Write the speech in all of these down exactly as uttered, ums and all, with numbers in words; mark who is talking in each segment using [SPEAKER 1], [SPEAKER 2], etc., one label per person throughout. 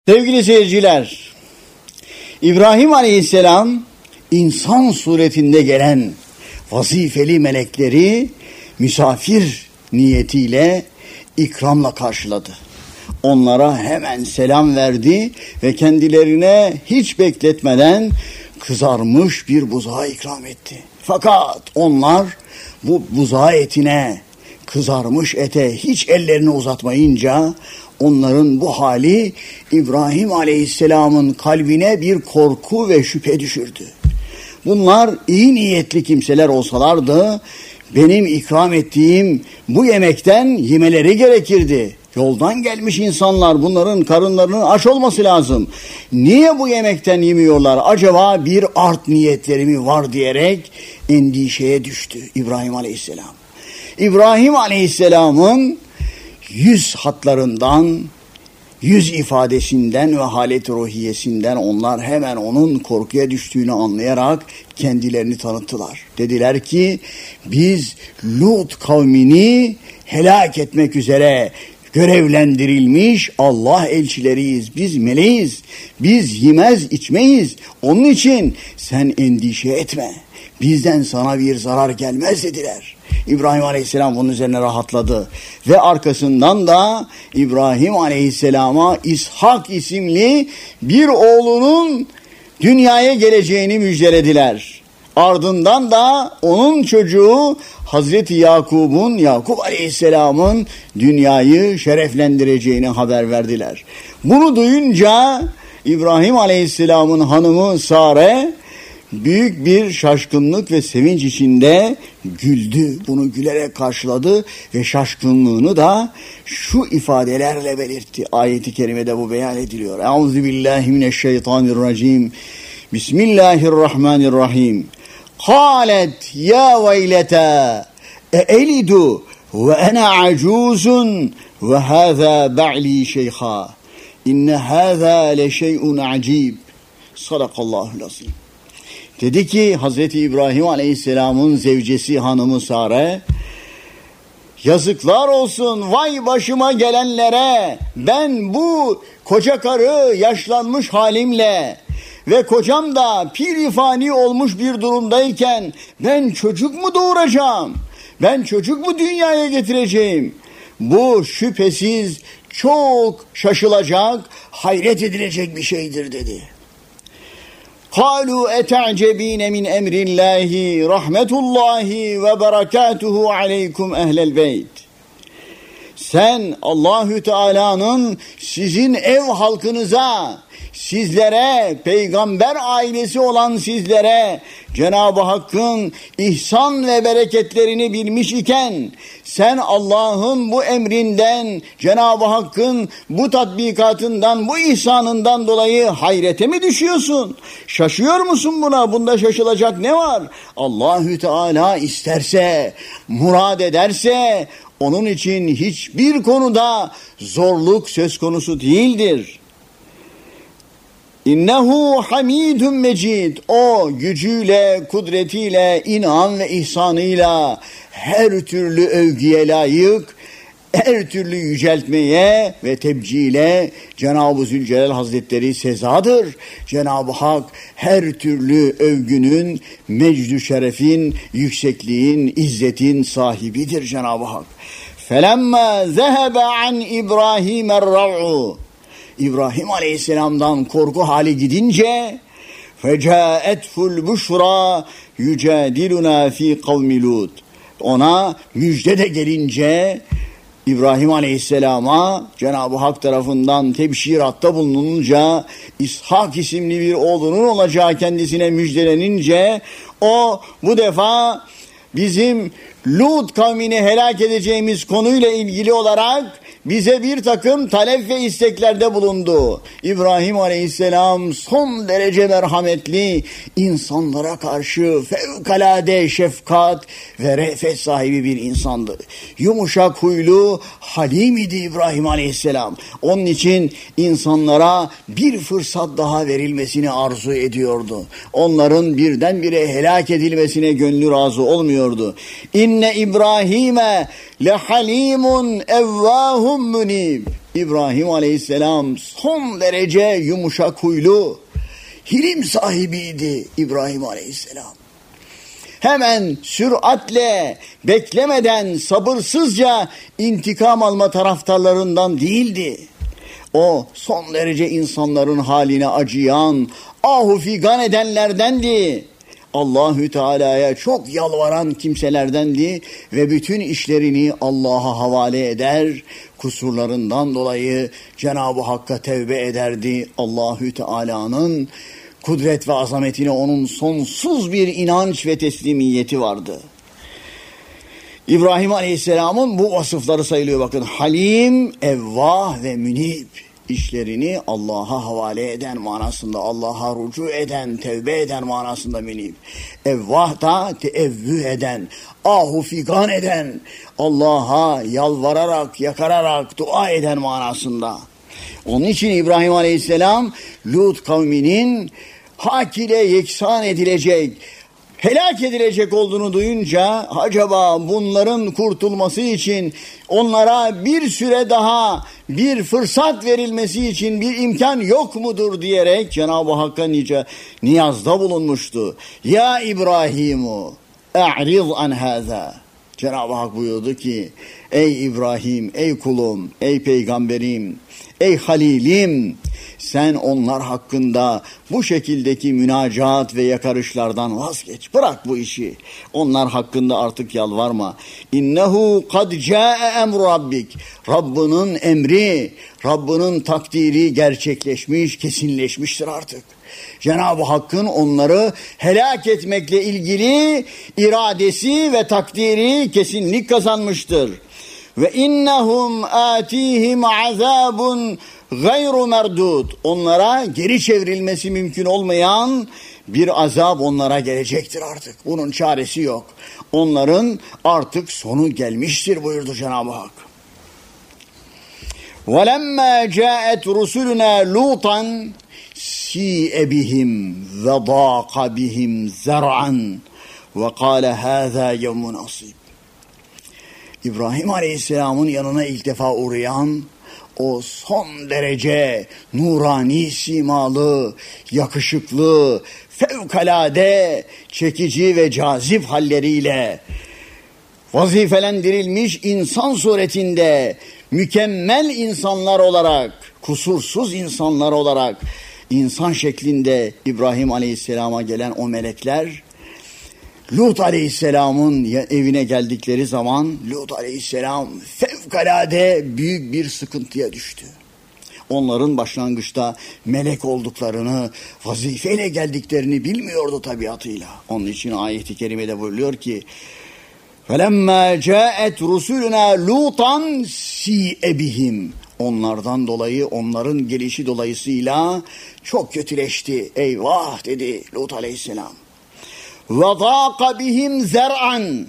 [SPEAKER 1] Sevgili seyirciler, İbrahim Aleyhisselam insan suretinde gelen vazifeli melekleri misafir niyetiyle ikramla karşıladı. Onlara hemen selam verdi ve kendilerine hiç bekletmeden kızarmış bir buzağı ikram etti. Fakat onlar bu buzağı etine, kızarmış ete hiç ellerini uzatmayınca onların bu hali İbrahim Aleyhisselam'ın kalbine bir korku ve şüphe düşürdü. Bunlar iyi niyetli kimseler olsalardı benim ikram ettiğim bu yemekten yemeleri gerekirdi. Yoldan gelmiş insanlar, bunların karınlarının aç olması lazım. Niye bu yemekten yemiyorlar? Acaba bir art niyetleri mi var diyerek endişeye düştü İbrahim Aleyhisselam. İbrahim Aleyhisselam'ın yüz hatlarından, yüz ifadesinden ve halet-i ruhiyesinden onlar hemen onun korkuya düştüğünü anlayarak kendilerini tanıttılar. Dediler ki biz Lut kavmini helak etmek üzere görevlendirilmiş Allah elçileriyiz. Biz meleğiz. Biz yemez içmeyiz. Onun için sen endişe etme. Bizden sana bir zarar gelmez dediler. İbrahim Aleyhisselam bunun üzerine rahatladı. Ve arkasından da İbrahim Aleyhisselam'a İshak isimli bir oğlunun dünyaya geleceğini müjdelediler. Ardından da onun çocuğu Hazreti Yakub'un, Yakup Aleyhisselam'ın dünyayı şereflendireceğini haber verdiler. Bunu duyunca İbrahim Aleyhisselam'ın hanımı Sare büyük bir şaşkınlık ve sevinç içinde güldü. Bunu gülerek karşıladı ve şaşkınlığını da şu ifadelerle belirtti. Ayet-i kerimede bu beyan ediliyor. Euzubillahimineşşeytanirracim. Bismillahirrahmanirrahim. Kâlet ya veylete e'elidu ve ene acuzun ve hâzâ ba'li şeyhâ. İnne hâzâ leşey'un acib. Sadakallahul azim. Dedi ki Hazreti İbrahim Aleyhisselam'ın zevcesi hanımı Sare, yazıklar olsun vay başıma gelenlere, ben bu koca karı yaşlanmış halimle ve kocam da pirifani olmuş bir durumdayken ben çocuk mu doğuracağım? Ben çocuk mu dünyaya getireceğim? Bu şüphesiz çok şaşılacak, hayret edilecek bir şeydir dedi. قَالُوا اَتَعْجَب۪ينَ مِنْ اَمْرِ اللّٰهِ رَحْمَةُ اللّٰهِ وَبَرَكَاتُهُ عَلَيْكُمْ اَهْلَ الْبَيْتِ. Sen Allahü Teala'nın sizin ev halkınıza, sizlere, peygamber ailesi olan sizlere Cenab-ı Hakk'ın ihsan ve bereketlerini bilmiş iken sen Allah'ın bu emrinden, Cenab-ı Hakk'ın bu tatbikatından, bu ihsanından dolayı hayrete mi düşüyorsun? Şaşıyor musun buna? Bunda şaşılacak ne var? Allahü Teala isterse, murad ederse onun için hiçbir konuda zorluk söz konusu değildir. İnnehu hamidun mecid. O gücüyle, kudretiyle, inan ve ihsanıyla her türlü övgüye layık, her türlü yüceltmeye ve tebcile Cenab-ı Zülcelal Hazretleri sezadır. Cenab-ı Hak her türlü övgünün, mecdü şerefin, yüksekliğin, izzetin sahibidir Cenab-ı Hak. Felemma zehebe an İbrahim er-rav'u. İbrahim Aleyhisselam'dan korku hali gidince fecâethul buşra yücadiluna fi kavmi Lut. Ona müjde de gelince İbrahim Aleyhisselam'a Cenab-ı Hak tarafından tebşiratta bulununca İshak isimli bir oğlunun olacağı kendisine müjdelenince o bu defa bizim Lut kavmini helak edeceğimiz konuyla ilgili olarak bize bir takım talep ve isteklerde bulundu. İbrahim Aleyhisselam son derece merhametli, insanlara karşı fevkalade şefkat ve re'fet sahibi bir insandı. Yumuşak huylu, halim idi İbrahim Aleyhisselam. Onun için insanlara bir fırsat daha verilmesini arzu ediyordu. Onların birdenbire helak edilmesine gönlü razı olmuyordu. İnne İbrahim'e lehalimun evvahum munib. İbrahim Aleyhisselam son derece yumuşak huylu, hilim sahibiydi İbrahim Aleyhisselam. Hemen süratle, beklemeden, sabırsızca intikam alma taraftarlarından değildi. O son derece insanların haline acıyan, ahu figan edenlerdendi. Allahü Teala'ya çok yalvaran kimselerdendi ve bütün işlerini Allah'a havale eder, kusurlarından dolayı Cenab-ı Hakk'a tevbe ederdi. Allahü Teala'nın kudret ve azametine onun sonsuz bir inanç ve teslimiyeti vardı. İbrahim Aleyhisselam'ın bu vasıfları sayılıyor. Bakın, halim, evvah ve münib, işlerini Allah'a havale eden manasında, Allah'a rucu eden, tevbe eden manasında münib. Evvah da teevvüh eden, ahu figan eden, Allah'a yalvararak, yakararak dua eden manasında. Onun için İbrahim Aleyhisselam Lut kavminin hak ile yeksan edilecek, helak edilecek olduğunu duyunca acaba bunların kurtulması için onlara bir süre daha bir fırsat verilmesi için bir imkan yok mudur diyerek Cenab-ı Hakk'a nice niyazda bulunmuştu. Ya İbrahimu e'riz an hâzâ. Cenab-ı Hak buyurdu ki, ey İbrahim, ey kulum, ey peygamberim, ey halilim, sen onlar hakkında bu şekildeki münacat ve yakarışlardan vazgeç. Bırak bu işi. Onlar hakkında artık yalvarma. İnnehu kad câe emru rabbik. Rabbinin emri, Rabbinin takdiri gerçekleşmiş, kesinleşmiştir artık. Cenab-ı Hakk'ın onları helak etmekle ilgili iradesi ve takdiri kesinlik kazanmıştır. Ve innehum atihim azabun gayru merdud. Onlara geri çevrilmesi mümkün olmayan bir azap onlara gelecektir artık. Bunun çaresi yok. Onların artık sonu gelmiştir buyurdu Cenab-ı Hak. وَلَمَّا جَاءَتْ رُسُلُنَا لُوطًا سِيءَ بِهِمْ وَضَاقَ بِهِمْ زَرْعًا وَقَالَ هَذَا يَوْمٌ عَصِيبٌ. İbrahim Aleyhisselam'ın yanına ilk defa uğrayan o son derece nurani simalı, yakışıklı, fevkalade, çekici ve cazip halleriyle vazifelendirilmiş insan suretinde mükemmel insanlar olarak, kusursuz insanlar olarak insan şeklinde İbrahim Aleyhisselam'a gelen o melekler, Lut Aleyhisselam'ın evine geldikleri zaman Lut Aleyhisselam fevkalade büyük bir sıkıntıya düştü. Onların başlangıçta melek olduklarını, vazifeyle geldiklerini bilmiyordu tabiatıyla. Onun için ayet-i kerimede buyuruyor ki فَلَمَّا جَاءَتْ رُسُلُنَا لُوطًا سِيءَ بِهِمْ. Onlardan dolayı, onların gelişi dolayısıyla çok kötüleşti. Eyvah dedi Lut Aleyhisselam. وَضَاقَ بِهِمْ زَرْعًا.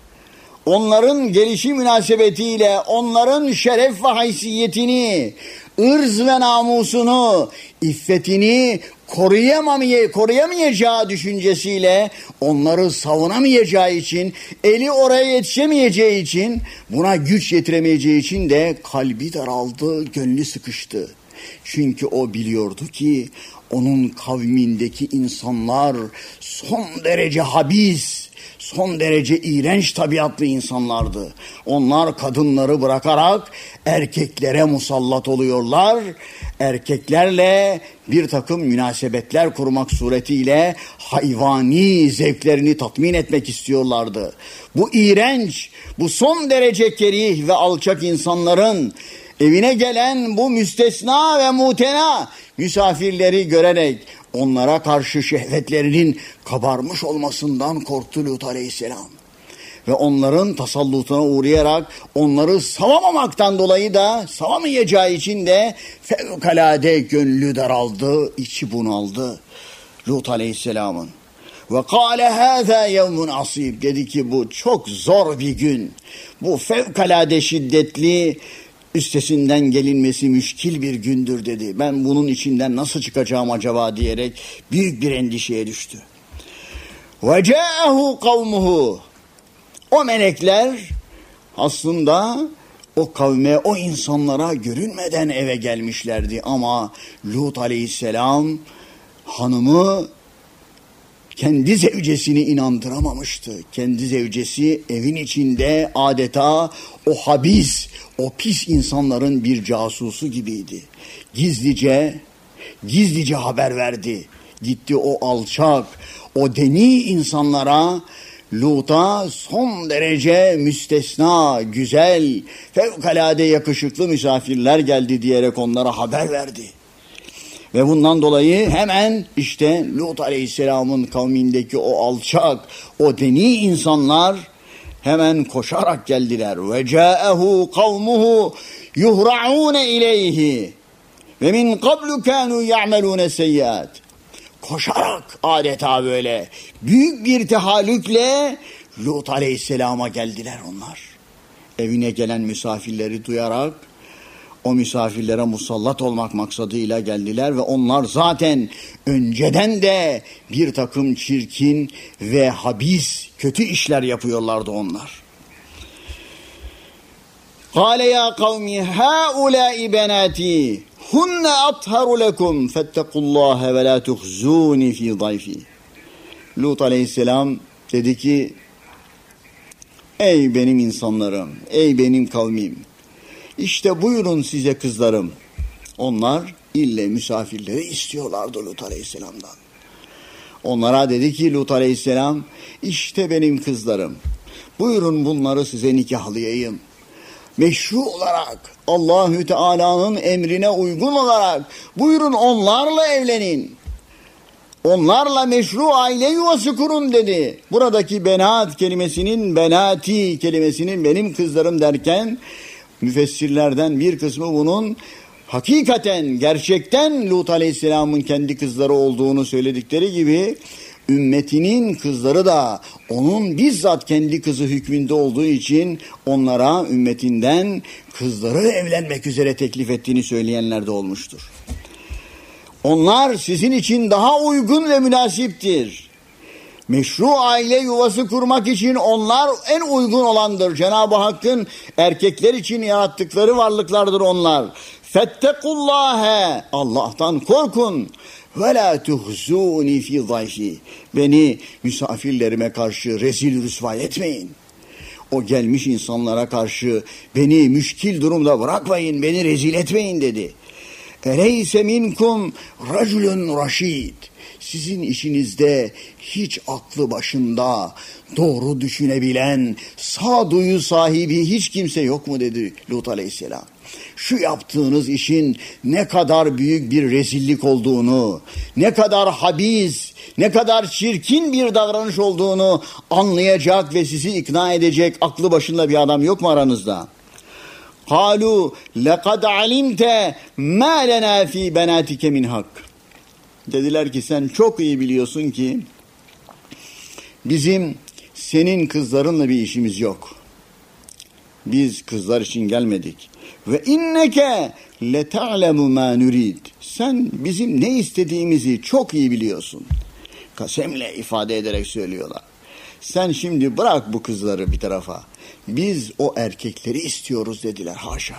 [SPEAKER 1] Onların gelişi münasebetiyle onların şeref ve haysiyetini, ırz ve namusunu, iffetini koruyamamay- koruyamayacağı düşüncesiyle, onları savunamayacağı için, eli oraya yetişemeyeceği için, buna güç yetiremeyeceği için de kalbi daraldı, gönlü sıkıştı. Çünkü o biliyordu ki onun kavmindeki insanlar son derece habis, son derece iğrenç tabiatlı insanlardı. Onlar kadınları bırakarak erkeklere musallat oluyorlar. Erkeklerle bir takım münasebetler kurmak suretiyle hayvani zevklerini tatmin etmek istiyorlardı. Bu iğrenç, bu son derece kerih ve alçak insanların evine gelen bu müstesna ve mutena misafirleri görerek onlara karşı şehvetlerinin kabarmış olmasından korktu Lut Aleyhisselam. Ve onların tasallutuna uğrayarak onları savamamaktan dolayı da savamayacağı için de fevkalade gönlü daraldı, içi bunaldı Lut Aleyhisselam'ın. Ve kâle hâzâ yevmun asîb. Dedi ki bu çok zor bir gün. Bu fevkalade şiddetli, üstesinden gelinmesi müşkil bir gündür dedi. Ben bunun içinden nasıl çıkacağım acaba diyerek büyük bir endişeye düştü. Ve câehu kavmuhu. O melekler aslında o kavme, o insanlara görünmeden eve gelmişlerdi. Ama Lut aleyhisselam hanımı kendi zevcesini inandıramamıştı. Kendi zevcesi evin içinde adeta o habis, o pis insanların bir casusu gibiydi. Gizlice, gizlice haber verdi. Gitti o alçak, o deni insanlara, Lut'a son derece müstesna, güzel, fevkalade yakışıklı misafirler geldi diyerek onlara haber verdi. Ve bundan dolayı hemen işte Lut aleyhisselamın kavmindeki o alçak, o deni insanlar hemen koşarak geldiler. Ve ca'ehu kavmuhu yuhra'un ileyhi ve min qablu kanu ya'melun seyyiat. Koşarak adeta böyle büyük bir tehallükle Lut aleyhisselama geldiler onlar. Evine gelen misafirleri duyarak o misafirlere musallat olmak maksadıyla geldiler ve onlar zaten önceden de bir takım çirkin ve habis, kötü işler yapıyorlardı onlar. Kâle ya kavmi hâulâi benâti hunne atharu lekum fettekullâhe ve lâ tuhzûni fî dayfî. Lut aleyhisselam dedi ki, ey benim insanlarım, ey benim kavmim, İşte buyurun size kızlarım. Onlar ille misafirleri istiyorlardı Lut aleyhisselamdan. Onlara dedi ki Lut aleyhisselam, işte benim kızlarım. Buyurun bunları size nikahlayayım. Meşru olarak, Allahü Teala'nın emrine uygun olarak buyurun onlarla evlenin. Onlarla meşru aile yuvası kurun dedi. Buradaki benat kelimesinin, benati kelimesinin benim kızlarım derken müfessirlerden bir kısmı bunun hakikaten, gerçekten Lut aleyhisselamın kendi kızları olduğunu söyledikleri gibi ümmetinin kızları da onun bizzat kendi kızı hükmünde olduğu için onlara ümmetinden kızları evlenmek üzere teklif ettiğini söyleyenler de olmuştur. Onlar sizin için daha uygun ve münasiptir. Meşru aile yuvası kurmak için onlar en uygun olandır. Cenab-ı Hakk'ın erkekler için yarattıkları varlıklardır onlar. Fettekullâhe, Allah'tan korkun. Ve lâ tuhzûni fî zayfî. Beni misafirlerime karşı rezil rüsva etmeyin. O gelmiş insanlara karşı beni müşkil durumda bırakmayın, beni rezil etmeyin dedi. Eleyse minkum raculun raşid. Sizin işinizde hiç aklı başında doğru düşünebilen, sağduyu sahibi hiç kimse yok mu dedi Lut aleyhisselam. Şu yaptığınız işin ne kadar büyük bir rezillik olduğunu, ne kadar habis, ne kadar çirkin bir davranış olduğunu anlayacak ve sizi ikna edecek aklı başında bir adam yok mu aranızda? قَالُوا لَقَدْ عَلِمْتَ مَا لَنَا ف۪ي بَنَاتِكَ مِنْ حَقٍّ. Dediler ki sen çok iyi biliyorsun ki bizim senin kızlarınla bir işimiz yok. Biz kızlar için gelmedik. Ve inneke leta'lemu ma nurid. Sen bizim ne istediğimizi çok iyi biliyorsun. Kasemle ifade ederek söylüyorlar. Sen şimdi bırak bu kızları bir tarafa. Biz o erkekleri istiyoruz dediler. Haşa.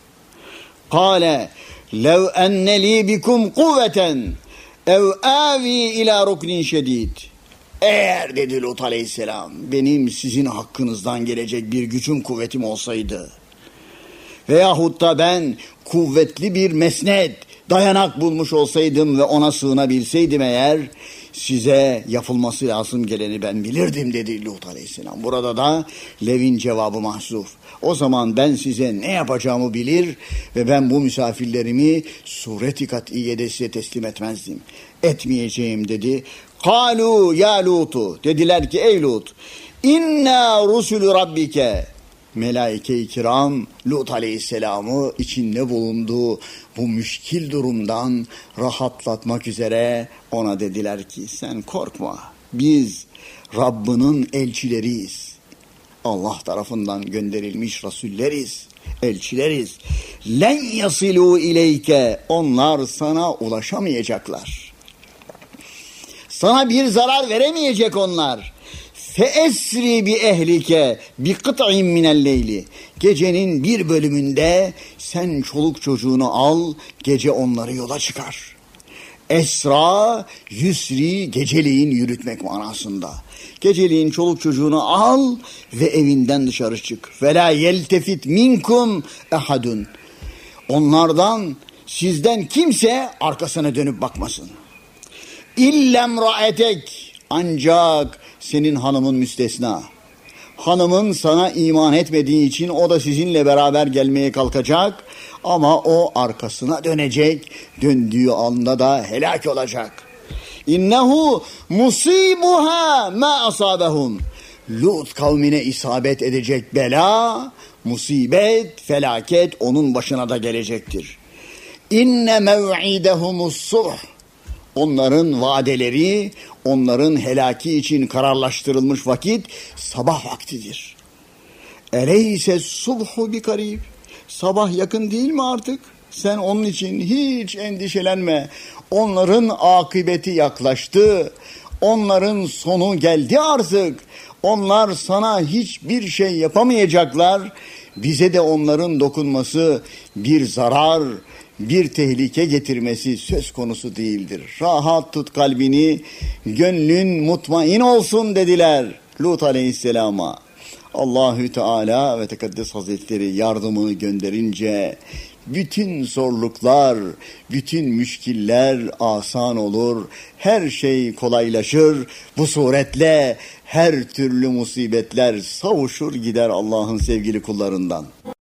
[SPEAKER 1] Kâle lev enne li bikum kuvveten ev avi ila ruknin şedid. Eğer dedi Lut aleyhisselam benim sizin hakkınızdan gelecek bir gücüm kuvvetim olsaydı veyahut da ben kuvvetli bir mesnet, dayanak bulmuş olsaydım ve ona sığınabilseydim eğer size yapılması lazım geleni ben bilirdim dedi Lut aleyhisselam. Burada da Lev'in cevabı mahzuf. O zaman ben size ne yapacağımı bilir ve ben bu misafirlerimi sureti kat'iyede size teslim etmezdim. Etmeyeceğim dedi. Kalu ya Lut'u, dediler ki ey Lut, inna rusulü rabbike. Melaike-i kiram Lut aleyhisselamı içinde bulunduğu bu müşkil durumdan rahatlatmak üzere ona dediler ki sen korkma, biz Rabbinin elçileriyiz. Allah tarafından gönderilmiş rasulleriz, elçileriz. Len yasilu ileyke, onlar sana ulaşamayacaklar. Sana bir zarar veremeyecek onlar. Feesri bi ehlike bi kıt'in minel leyli. Gecenin bir bölümünde sen çoluk çocuğunu al, gece onları yola çıkar. Esra, yusri, geceliğin yürütmek manasında. Geceliğin çoluk çocuğunu al ve evinden dışarı çık. Fela yeltefit minkum ehadun. Onlardan, sizden kimse arkasına dönüp bakmasın. İllem ra'etek, ancak senin hanımın müstesna. Hanımın sana iman etmediği için o da sizinle beraber gelmeye kalkacak ama o arkasına dönecek. Döndüğü anda da helak olacak. İnnehu musibuha ma asabahum. Lut kavmine isabet edecek bela, musibet, felaket onun başına da gelecektir. İnne mev'idehumus subh. Onların vadeleri, onların helaki için kararlaştırılmış vakit sabah vaktidir. Eleyse subhu bi karib. Sabah yakın değil mi artık? Sen onun için hiç endişelenme. Onların akıbeti yaklaştı. Onların sonu geldi artık. Onlar sana hiçbir şey yapamayacaklar. Bize de onların dokunması bir zarar, bir tehlike getirmesi söz konusu değildir. Rahat tut kalbini, gönlün mutmain olsun dediler Lut aleyhisselama. Allahü Teala ve Tekaddes Hazretleri yardımını gönderince bütün zorluklar, bütün müşkiller asan olur, her şey kolaylaşır. Bu suretle her türlü musibetler savuşur gider Allah'ın sevgili kullarından.